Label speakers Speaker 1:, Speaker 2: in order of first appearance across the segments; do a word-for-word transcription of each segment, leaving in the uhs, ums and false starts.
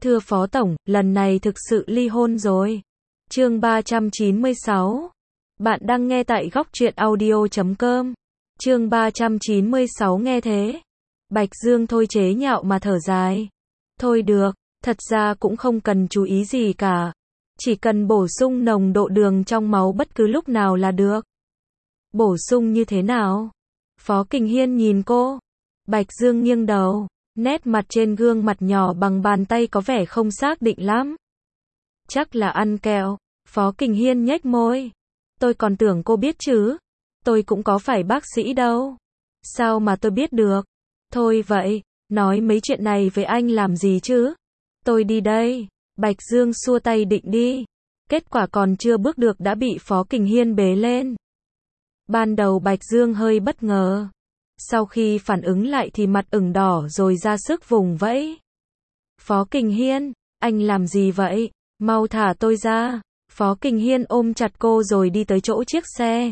Speaker 1: Thưa Phó Tổng, lần này thực sự ly hôn rồi. Chương ba trăm chín mươi sáu. Bạn đang nghe tại góc truyện audio chấm com. Chương ba trăm chín mươi sáu nghe thế. Bạch Dương thôi chế nhạo mà thở dài. Thôi được, thật ra cũng không cần chú ý gì cả. Chỉ cần bổ sung nồng độ đường trong máu bất cứ lúc nào là được. Bổ sung như thế nào? Phó Kình Hiên nhìn cô. Bạch Dương nghiêng đầu. Nét mặt trên gương mặt nhỏ bằng bàn tay có vẻ không xác định lắm. Chắc là ăn kẹo. Phó Kình Hiên nhếch môi. Tôi còn tưởng cô biết chứ. Tôi cũng có phải bác sĩ đâu. Sao mà tôi biết được? Thôi vậy, nói mấy chuyện này với anh làm gì chứ? Tôi đi đây. Bạch Dương xua tay định đi. Kết quả còn chưa bước được đã bị Phó Kình Hiên bế lên. Ban đầu Bạch Dương hơi bất ngờ. Sau khi phản ứng lại thì mặt ửng đỏ rồi ra sức vùng vẫy. Phó Kình Hiên, anh làm gì vậy? Mau thả tôi ra. Phó Kình Hiên ôm chặt cô rồi đi tới chỗ chiếc xe.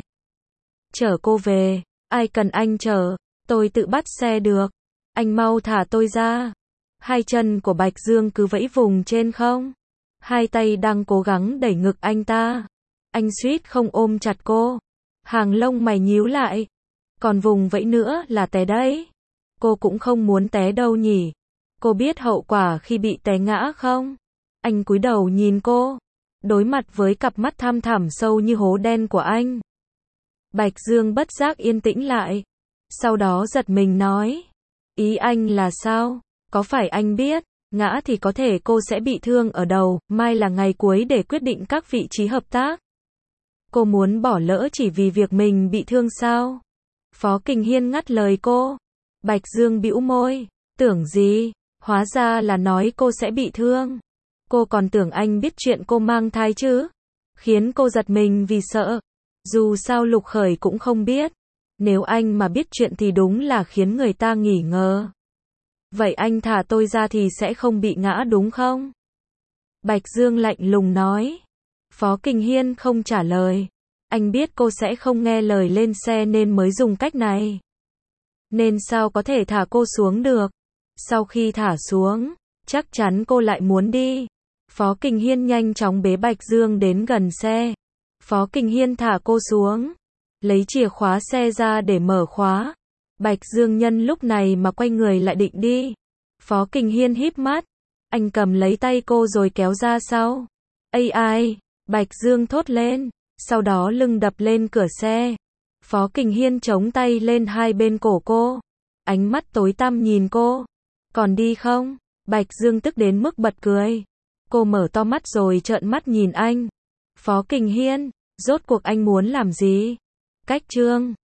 Speaker 1: Chở cô về. Ai cần anh chở? Tôi tự bắt xe được. Anh mau thả tôi ra. Hai chân của Bạch Dương cứ vẫy vùng trên không. Hai tay đang cố gắng đẩy ngực anh ta. Anh suýt không ôm chặt cô. Hàng lông mày nhíu lại. Còn vùng vẫy nữa là té đấy. Cô cũng không muốn té đâu nhỉ. Cô biết hậu quả khi bị té ngã không? Anh cúi đầu nhìn cô. Đối mặt với cặp mắt thăm thẳm sâu như hố đen của anh. Bạch Dương bất giác yên tĩnh lại. Sau đó giật mình nói. Ý anh là sao? Có phải anh biết, ngã thì có thể cô sẽ bị thương ở đầu, mai là ngày cuối để quyết định các vị trí hợp tác. Cô muốn bỏ lỡ chỉ vì việc mình bị thương sao? Phó Kình Hiên ngắt lời cô. Bạch Dương bĩu môi. Tưởng gì? Hóa ra là nói cô sẽ bị thương. Cô còn tưởng anh biết chuyện cô mang thai chứ? Khiến cô giật mình vì sợ. Dù sao Lục Khởi cũng không biết. Nếu anh mà biết chuyện thì đúng là khiến người ta nghỉ ngờ. Vậy anh thả tôi ra thì sẽ không bị ngã đúng không? Bạch Dương lạnh lùng nói. Phó Kình Hiên không trả lời. Anh biết cô sẽ không nghe lời lên xe nên mới dùng cách này. Nên sao có thể thả cô xuống được? Sau khi thả xuống, chắc chắn cô lại muốn đi. Phó Kình Hiên nhanh chóng bế Bạch Dương đến gần xe. Phó Kình Hiên thả cô xuống. Lấy chìa khóa xe ra để mở khóa. Bạch Dương nhân lúc này mà quay người lại định đi. Phó Kình Hiên híp mắt. Anh cầm lấy tay cô rồi kéo ra sau. Ây ai, Bạch Dương thốt lên. Sau đó lưng đập lên cửa xe. Phó Kình Hiên chống tay lên hai bên cổ cô. Ánh mắt tối tăm nhìn cô. Còn đi không? Bạch Dương tức đến mức bật cười. Cô mở to mắt rồi trợn mắt nhìn anh. Phó Kình Hiên, rốt cuộc anh muốn làm gì? Cách chương